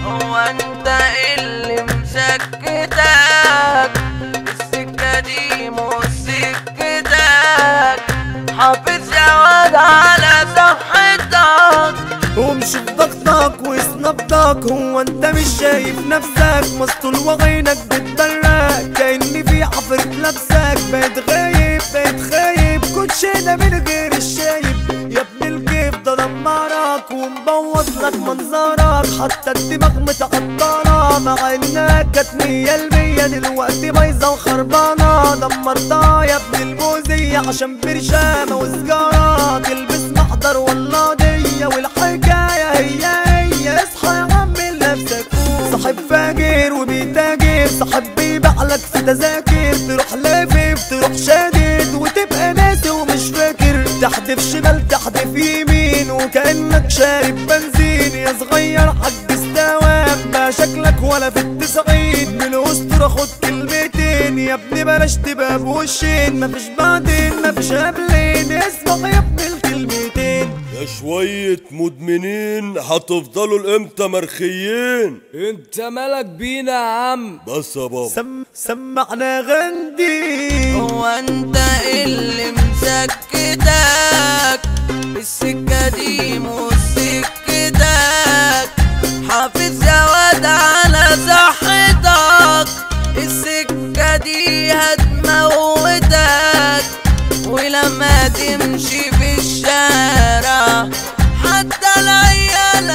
هو انت اللي مسكتك السكة دي مش سكتك، حافظ يا واد على صحتك وامشي بضغطك واسنبضك. هو انت مش شايف نفسك مسطول وعينك بتبرق كأني في عفرة لابسك؟ بقيت غايب بقيت خايب كوتشينة من غير الشايب يا ابن الكيف ده دمرك ومبوظ لك منظرك، حتى الدماغ متعطلة مع انها كانت 100% دلوقتي بايظة وخربانة. دمرتها يا ابن البوزية عشان برشامة وسجارة، تلبس محضر ولا ضية والحكاية هي اصحى يا عم لنفسك. صاحب فاجر وبيتاجر، صاحب بيبيعلك في تذاكر، تروح لافف تروح شادد وتبقى ناسي ومش فاكر، تحدف شمال تحدف يمين وكأنك شارب بنزين. يا صغير عجز دوام ما شكلك ولا في التسعين، من الأسطورة خد كلمتين يا ابني بلاش تبقى بوشين، مفيش بعدين مفيش قبلين، اسمع يا ابني الكلمتين. يا شوية مدمنين هتفضلوا لامتى مرخيين؟ انت مالك بينا يا عم؟ بس يا بابا سمعنا غندي. هو انت اللي مسكتك السكة دي مش سكتك، حافظ يا واد على صحتك السكة دي هتموتك، ولما تمشي في الشارع حتى العيال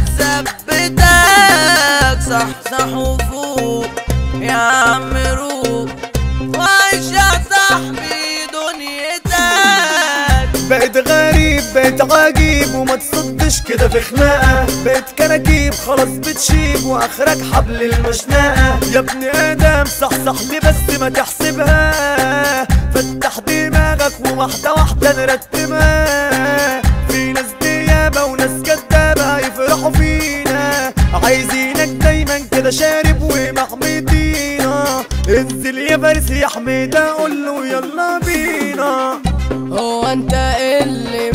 هتثبتك. صحصح وفوق يا عم روق وعيش يا صاحبي دنيتك. بقيت غريب بقيت عجيب وما تصدش كده في خناقة، بقيت كراكيب خلاص بتشيب واخرك حبل المشنقة. يا ابني ادم صحصح لي بس ما تحسبها، فتح دماغك وواحدة واحدة نرتبها. في ناس ديابة وناس كدابة يفرحوا فينا، عايزينك دايما كده شارب ومحمدينا. انزل يا فارس يا حميدة قوله يلا بينا. هو انت اللي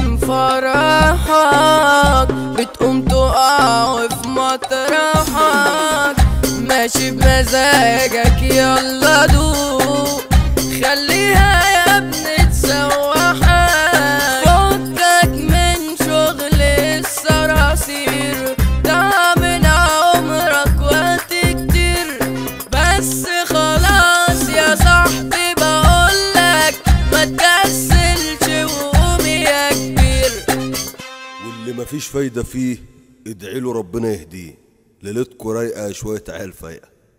مفرحك بتقوم تقع في مطرحك، ماشي بمزاجك يلا دوق خليها يا ابني تسوحك. فكك من شغل الصراصير ده من عمرك وقت كتير، بس خلاص يا صاحبي بقولك ما تكسلش وقوم يا كبير. واللي مفيش فايدة فيه ادعيله ربنا يهديه. ليلتكوا رايقة شوية عيال فايقة.